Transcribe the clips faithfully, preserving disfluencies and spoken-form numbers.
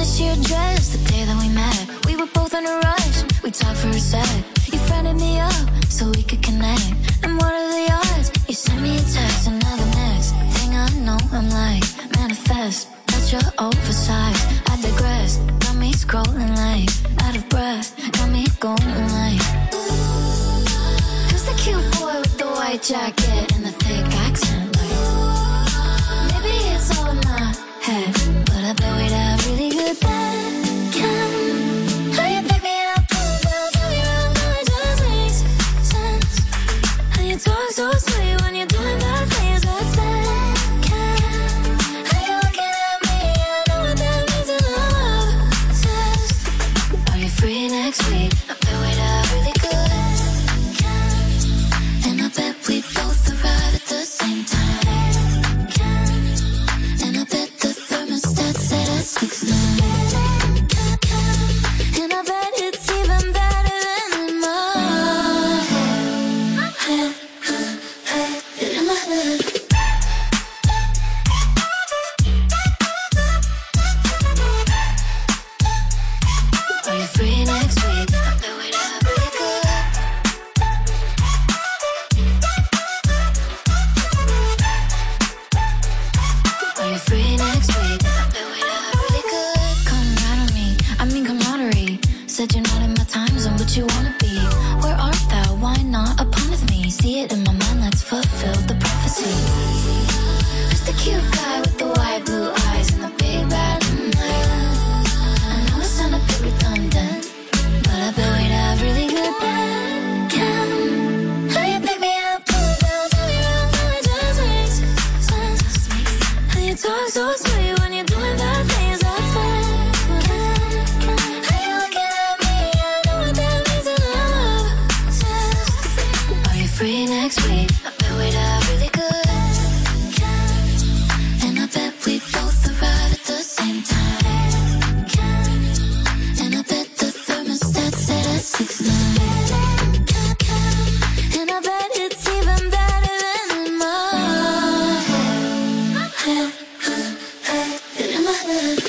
your dress the day that we met. We were both in a rush. We talked for a sec. You friended me up so we could connect. And what are the odds? You sent me a text, and now the next thing I know, I'm like, manifest. That you're oversized. I digress. Got me scrolling like out of breath. Got me going like, who's the cute boy with the white jacket and the thick accent? Like, maybe it's all in my head, but I bet we'd have really good then. Can how you pick me up, pull down, tell me around, now it just makes sense. How you talk so sweet when you're doing bad things, that's that. Can how you looking at me, I know what that means in love obsessed. Are you free next week? I bet we'd have really good. Can and I bet we both arrive at the same time. Can and I bet the thermostat set at six nine. And I bet it's even better than in my head. Head, in my head. Are you free next week? I bet we'd have really good. Are you free next week? I bet we'd have really good. Come right on me, I mean camaraderie. Said you're not in my time zone, but you wanna be. Where art thou? Why not upon with me? See it in my mind, let's fulfill the prophecy. Who's the cute guy with the white blue eyes and the big bad night? I know it sound a bit redundant, but I bet we'd have really good then. Can how you pick me up, pull down, tell me around, now it just makes sense. How you talk so sweet when you're doing bad things, that's that. Can how you looking at me, I know what that means in love obsessed. Are you free next week? I bet we'd have really good. And I bet we both arrive at the same time. And I bet the thermostat set at six nine. And I bet it's even better than in my head. Head, in my head.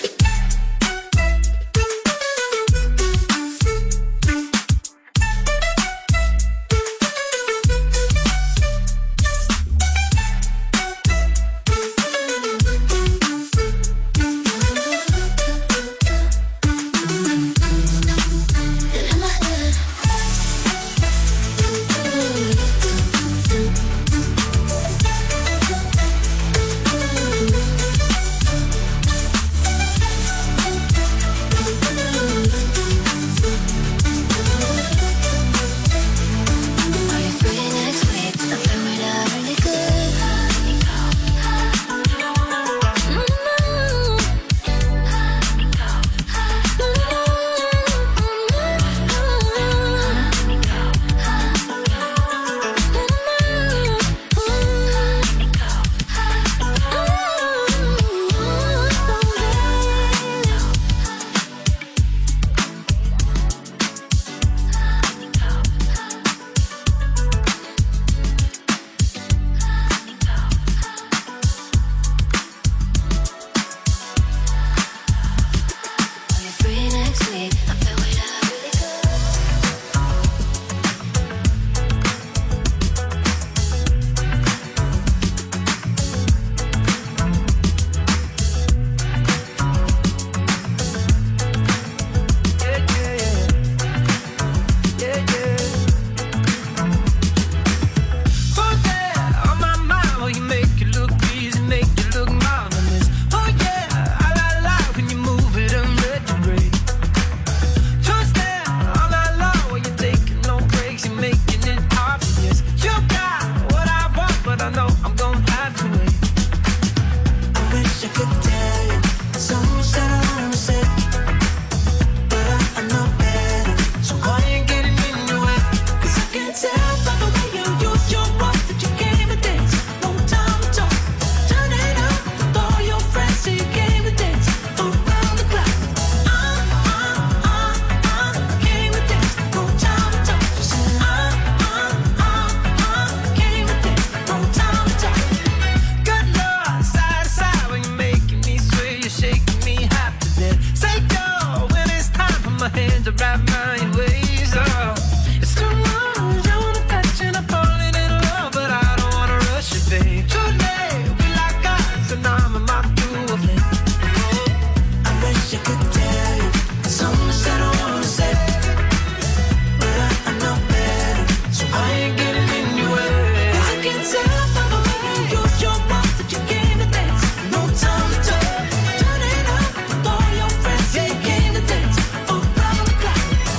wrap my ways up. It's too much, I wanna touch and I'm falling in love, but I don't wanna rush it, babe. Too late, we like us, and I'm a moth to a flame. I wish I could tell you so much that I wanna say, but I, I know better, so I ain't getting in your way. I can tell by the way you use your mouth that you came to dance. No time to talk, turn it up with all your friends. Yeah, you came to dance around the clock.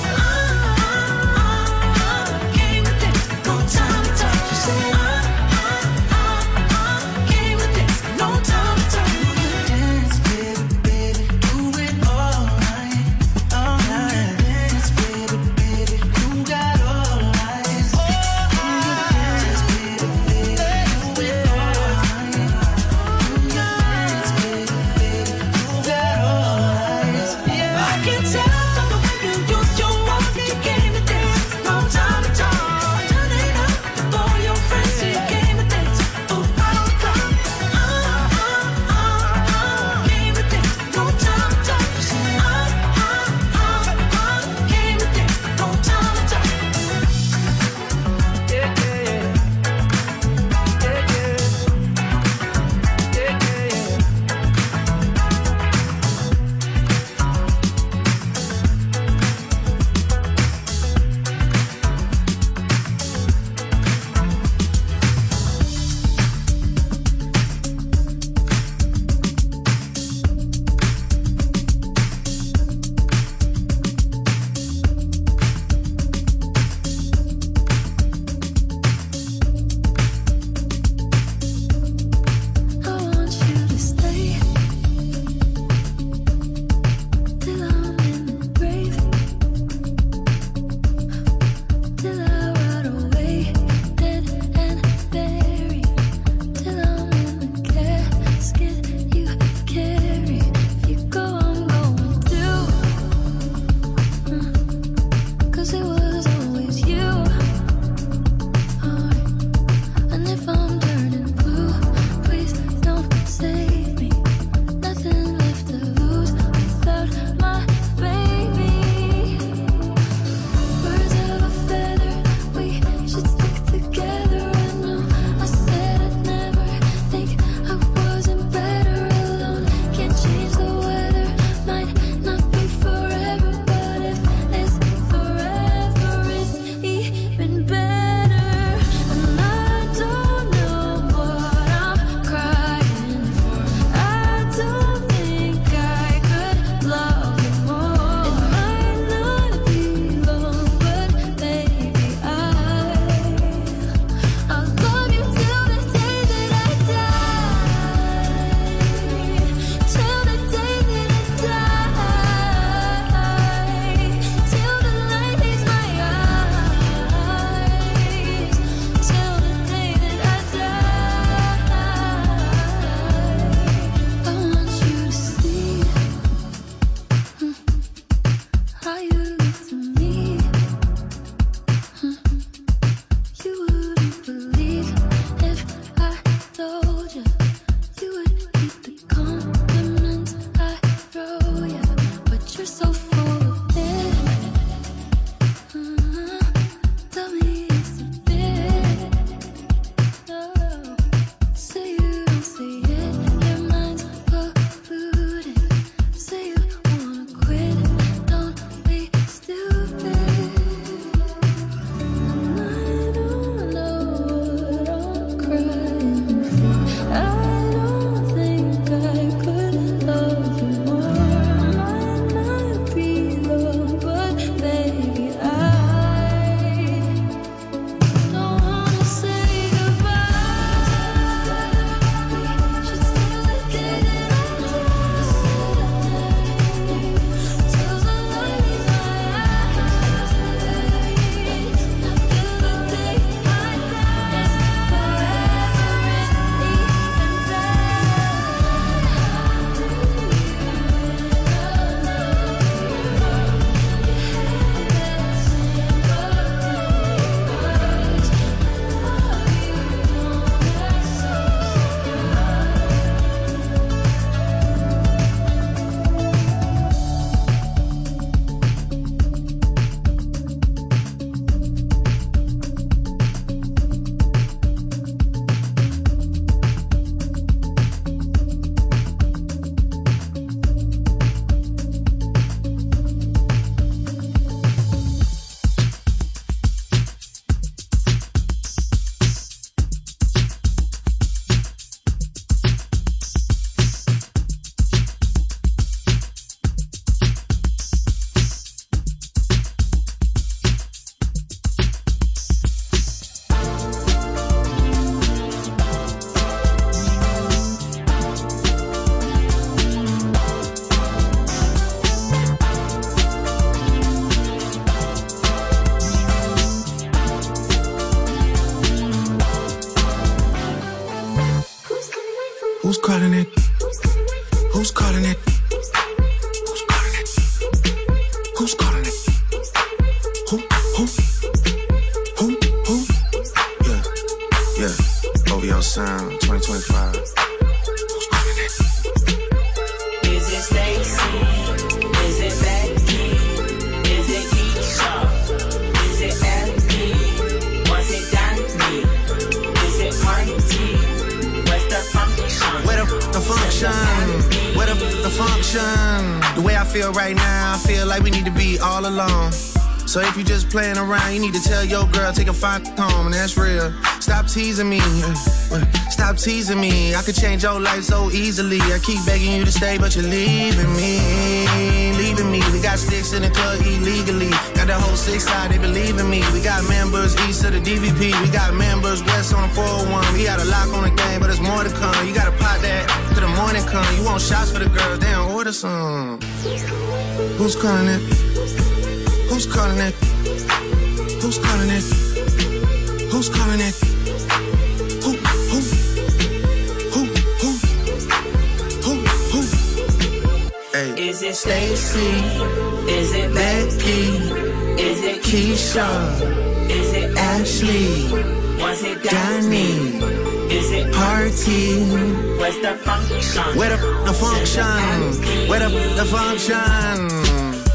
Who's calling it? Who, who, who, who? Yeah, yeah. O V O Sound twenty twenty-five. Who's calling it? Is it Stacy? Is it Becky? Is it Keisha? Is it Andy? Was it Danny? Is it Marty? Where's the function? Where the, the function? Where the, the function? The way I feel right now, I feel like we need to be all alone. So if you just playing around, you need to tell your girl, take a fine home, and that's real. Stop teasing me, stop teasing me. I could change your life so easily. I keep begging you to stay, but you're leaving me, leaving me. We got sticks in the club illegally. Got the whole six side, they believe in me. We got members east of the D V P. We got members west on the four oh one. We got a lock on the game, but there's more to come. You gotta pop that till the morning come. You want shots for the girls, they don't order some. Who's calling it? Who's calling it? Who's calling it? Who's calling it? Who, who? Who, who? Who, who? Hey. Is it Stacy? Is it Becky? Is it Keisha? Is it Ashley? Was it Danny? Is it Party? Where's the function? Where the, the function? Where the, the function?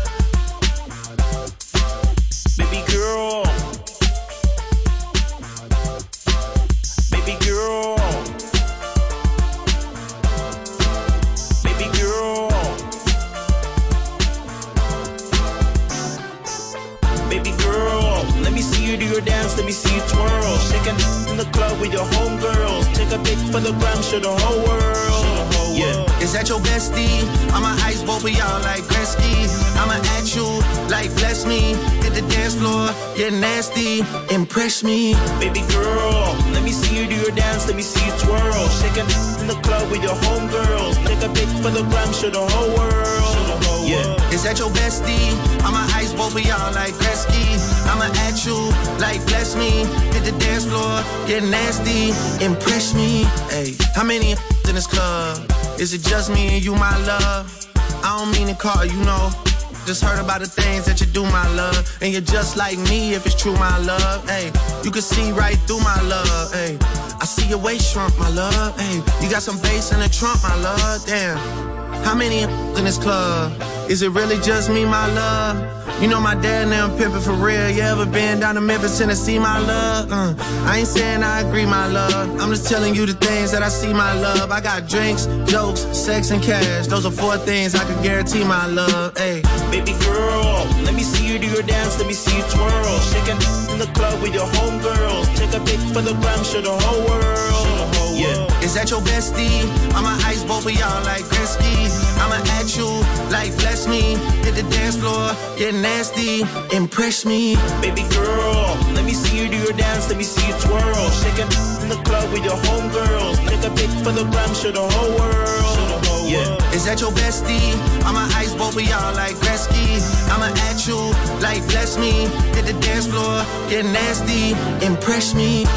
Baby girl, baby girl, baby girl, baby girl. Let me see you do your dance, let me see you twirl. Shaking in the club with your homegirls. Take a pic for the gram, show the whole world. Yeah. Is that your bestie? I'ma ice both of y'all like Gretzky. I'ma at you like bless me. Hit the dance floor, get nasty, impress me. Baby girl, let me see you do your dance, let me see you twirl. Shaking in the club with your homegirls. Take a pic for the gram, show the whole world. Yeah. Is that your bestie? I'ma ice both of y'all like Gretzky. I'ma at you like bless me. Hit the dance floor, get nasty, impress me. Hey, how many in this club? Is it just me and you, my love? I don't mean to call you, know. Just heard about the things that you do, my love. And you're just like me if it's true, my love. Hey, you can see right through my love. Hey, I see your waist shrunk, my love. Hey, you got some bass in the trunk, my love. Damn, how many in this club? Is it really just me, my love? You know my dad now pimping for real. You ever been down to Memphis, Tennessee, my love? Uh, I ain't saying I agree, my love. I'm just telling you the things that I see, my love. I got drinks, jokes, sex, and cash. Those are four things I can guarantee, my love. Hey, baby girl, let me see you do your dance, let me see you twirl. Shaking in the club with your homegirls. Take a pic for the gram, show the whole world. Yeah. Is that your bestie? I'ma ice both of y'all like Gretzky. I'ma at you like bless me. Hit the dance floor, get nasty, impress me. Baby girl, let me see you do your dance, let me see you twirl. Shaking in the club with your homegirls. Take a pic for the gram, show the whole world. Yeah. Is that your bestie? I'ma ice both of y'all like Gretzky. I'ma at you like bless me. Hit the dance floor, get nasty, impress me.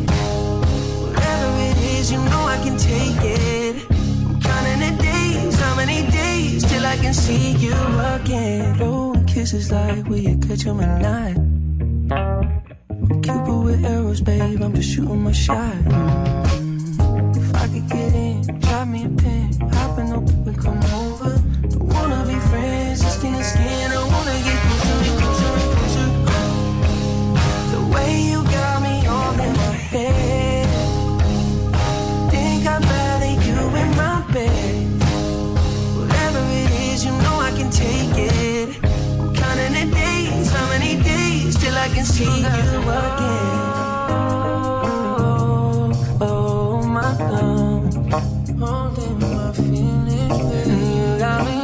Take it. I'm counting the days, I'm can see you again. Blowing kisses like will you catch them at night? Cupid with arrows, babe, I'm just shooting my shot. Mm-hmm. If I could get in, drop me a pin, hop in the whip and come over. Don't wanna be friends, just skin to skin. I wanna get closer, closer, closer. The way you got me all in my head, think I'd rather you in my bed. Whatever it is, you know I can take it. I'm counting the days, how many days till I can see you again. Oh, oh my God, holding my feelings, and you got me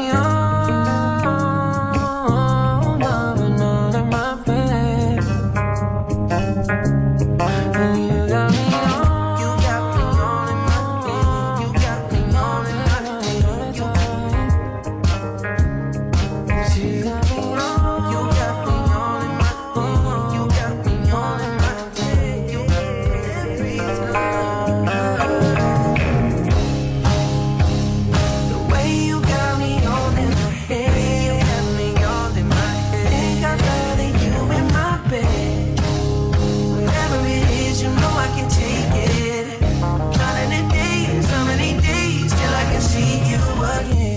all loving all in my bed. And you got me all, you got me all in my bed. You got me all in my bed. You got me all, you got me all in my bed. You got me all in my bed. You got me every time. The way you got me all in my head, you got me all in my head. Think I'd rather you in my bed. Whatever it is, you know I can take it. Counting the days, how many days till I can see you again.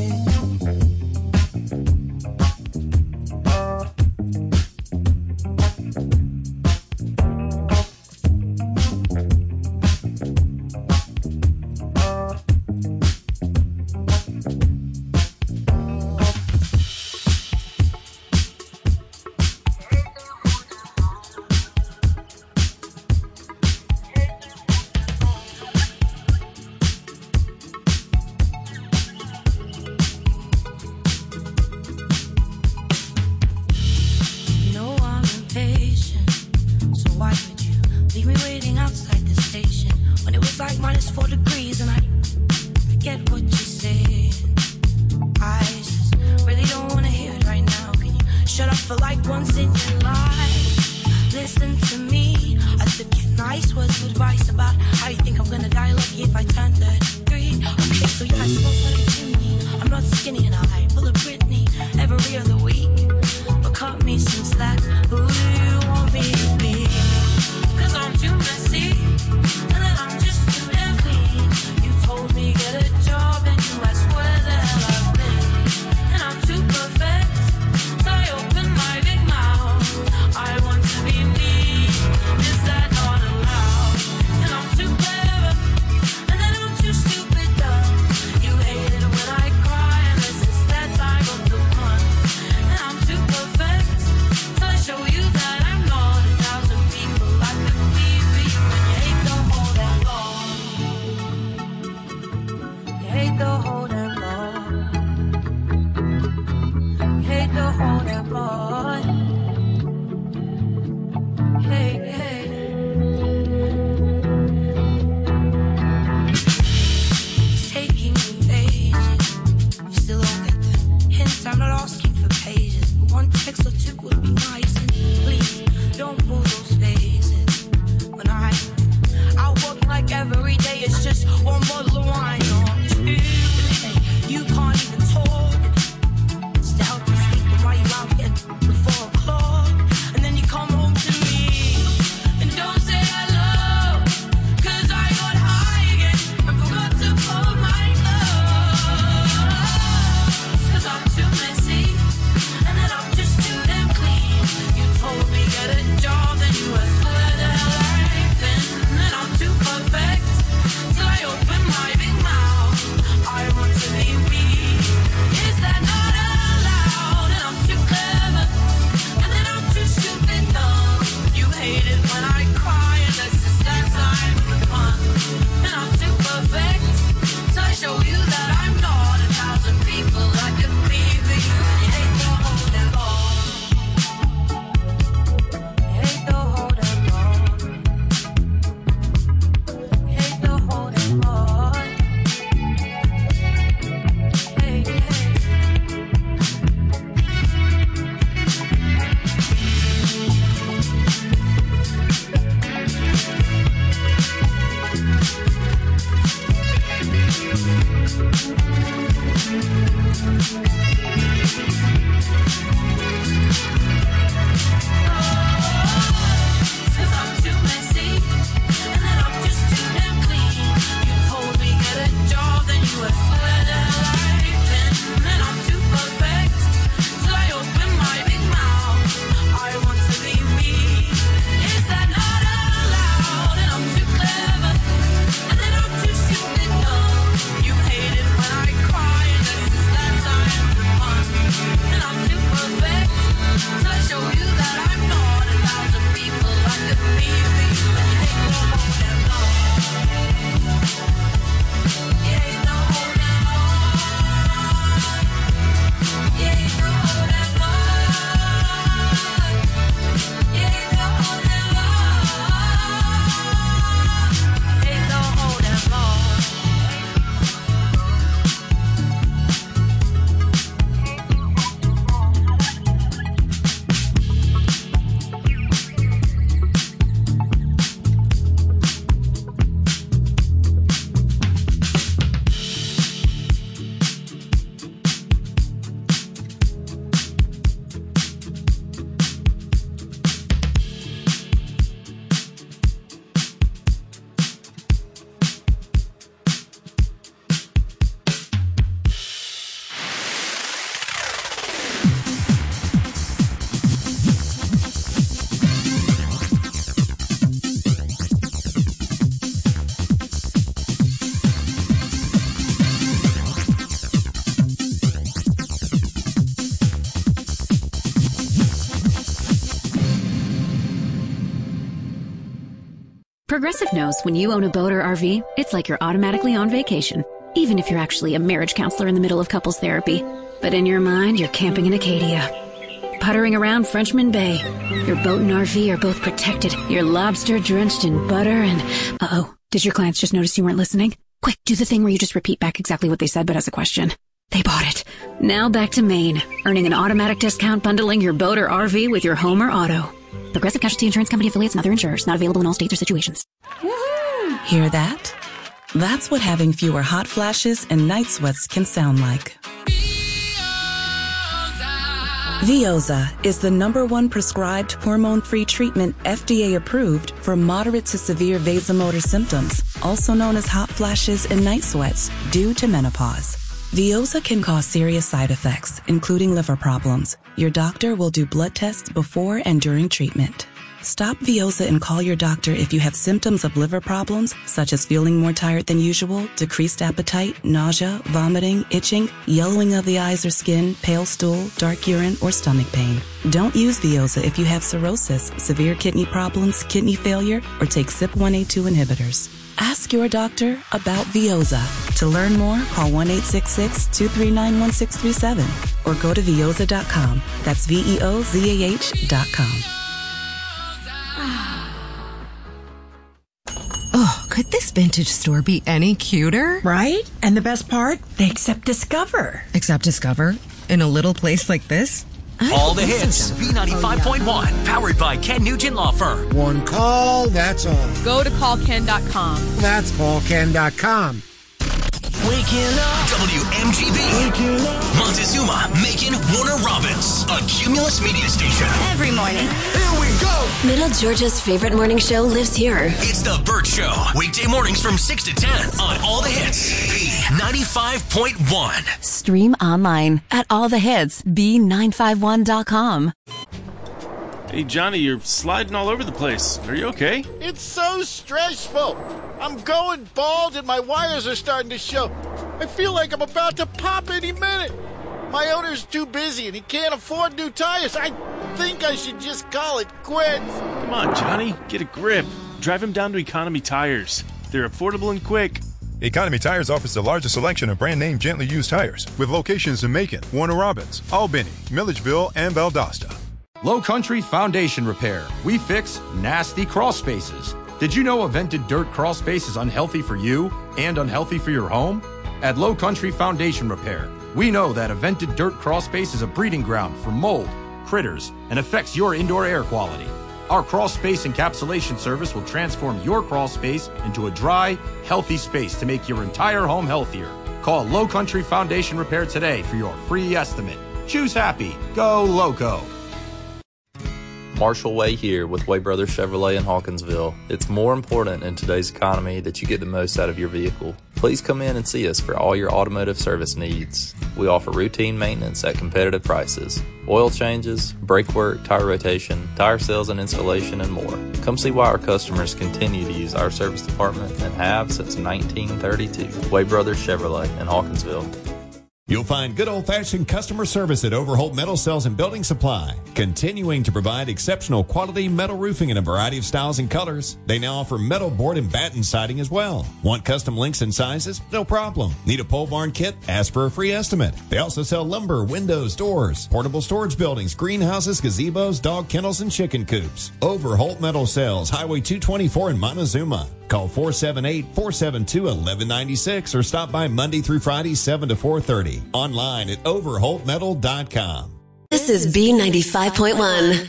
You know I'm impatient, so why would you leave me waiting outside the station when it was like minus four degrees and I, I get what you're saying. I just really don't wanna hear it right now. Can you shut up for like once in your life? Listen to me. I took your nice words of advice about how you think I'm gonna die lucky if I turn thirty-three. Okay, so yeah, I smoke like a chimney. I'm not skinny and I pull a Britney every other week. But cut me some slack. Who do you want me to be? Cause I'm too messy, and then I'm just too damn clean. You told me get a job and you asked where the hell I've been. And I'm too perfect, so I open my big mouth. I want to be me, is that not allowed? And I'm too clever, and then I'm too stupid dumb. You hate it when I cry, and this is that time of the month. And I'm too perfect, so I show you that I'm not a thousand people I could be for you. And you hate the whole damn long. You hate the whole damn long. You hate the whole damn long. Hey, hey. It's taking me ages. You still don't get the hint. I'm not asking for pages, but one text or two would be nice. And please don't pull those faces. When I out working like every day, it's just one bottle of wine or two. You can't even talk. Just to help you sleep, but while you out here with four o'clock, and then you come home to me and don't say hello. Cause I got high again and forgot to fold my clothes. Cause I'm too messy, and then I'm just too damn clean. You told me get a job, then you asked where the hell I've been. And I'm too perfect, so I open my big mouth. I want to be me, is that not allowed? And I'm too clever, and then I'm too stupid dumb. You hate it when I cry, and that's just that time of the month. And I'm too perfect, so I show you that I'm not a thousand people I could be for you. And you hate the whole damn long. You hate the whole damn long. You hate the whole damn long. Hey, hey. Thank you. Progressive knows when you own a boat or R V, it's like you're automatically on vacation, even if you're actually a marriage counselor in the middle of couples therapy. But in your mind, you're camping in Acadia, puttering around Frenchman Bay. Your boat and R V are both protected. You're lobster drenched in butter and... Uh-oh, did your clients just notice you weren't listening? Quick, do the thing where you just repeat back exactly what they said but as a question. They bought it. Now back to Maine, earning an automatic discount bundling your boat or R V with your home or auto. Progressive Casualty Insurance Company affiliates and other insurers. Not available in all states or situations. Woohoo! Hear that? That's what having fewer hot flashes and night sweats can sound like. Veoza is the number one prescribed hormone-free treatment F D A approved for moderate to severe vasomotor symptoms, also known as hot flashes and night sweats, due to menopause. Veoza can cause serious side effects, including liver problems. Your doctor will do blood tests before and during treatment. Stop Veoza and call your doctor if you have symptoms of liver problems, such as feeling more tired than usual, decreased appetite, nausea, vomiting, itching, yellowing of the eyes or skin, pale stool, dark urine, or stomach pain. Don't use Veoza if you have cirrhosis, severe kidney problems, kidney failure, or take C Y P one A two inhibitors. Ask your doctor about Veoza. To learn more, call one eight six six, two three nine, one six three seven or go to veoza dot com. That's V E O Z A H dot com. Oh, could this vintage store be any cuter? Right? And the best part? They accept Discover. Accept Discover? In a little place like this? All the hits. B ninety-five point one. Powered by Ken Nugent Law Firm. One call, that's all. Go to call ken dot com. That's call ken dot com. Waking up. W M G B. Waking up. Montezuma, Macon, Warner Robins. A Cumulus media station. Every morning. Here we go. Middle Georgia's favorite morning show lives here. It's The Burt Show. Weekday mornings from six to ten on All the Hits. B ninety-five point one. Stream online at all the hits b nine five one dot com. Hey, Johnny, you're sliding all over the place. Are you okay? It's so stressful. I'm going bald and my wires are starting to show. I feel like I'm about to pop any minute. My owner's too busy and he can't afford new tires. I think I should just call it quits. Come on, Johnny, get a grip. Drive him down to Economy Tires. They're affordable and quick. Economy Tires offers the largest selection of brand-name gently used tires with locations in Macon, Warner Robins, Albany, Milledgeville, and Valdosta. Low Country Foundation Repair. We fix nasty crawl spaces. Did you know a vented dirt crawl space is unhealthy for you and unhealthy for your home? At Low Country Foundation Repair, we know that a vented dirt crawl space is a breeding ground for mold, critters, and affects your indoor air quality. Our crawl space encapsulation service will transform your crawl space into a dry, healthy space to make your entire home healthier. Call Low Country Foundation Repair today for your free estimate. Choose happy. Go Loco. Marshall Way here with Way Brothers Chevrolet in Hawkinsville. It's more important in today's economy that you get the most out of your vehicle. Please come in and see us for all your automotive service needs. We offer routine maintenance at competitive prices, oil changes, brake work, tire rotation, tire sales and installation, and more. Come see why our customers continue to use our service department and have since nineteen thirty-two. Way Brothers Chevrolet in Hawkinsville. You'll find good old-fashioned customer service at Overholt Metal Sales and Building Supply, continuing to provide exceptional quality metal roofing in a variety of styles and colors. They now offer metal board and batten siding as well. Want custom links and sizes? No problem. Need a pole barn kit? Ask for a free estimate. They also sell lumber, windows, doors, portable storage buildings, greenhouses, gazebos, dog kennels, and chicken coops. Overholt Metal Sales, Highway two twenty-four in Montezuma. Call four seven eight, four seven two, one one nine six or stop by Monday through Friday, seven to four thirty. Online at overholt metal dot com. This is B ninety-five point one.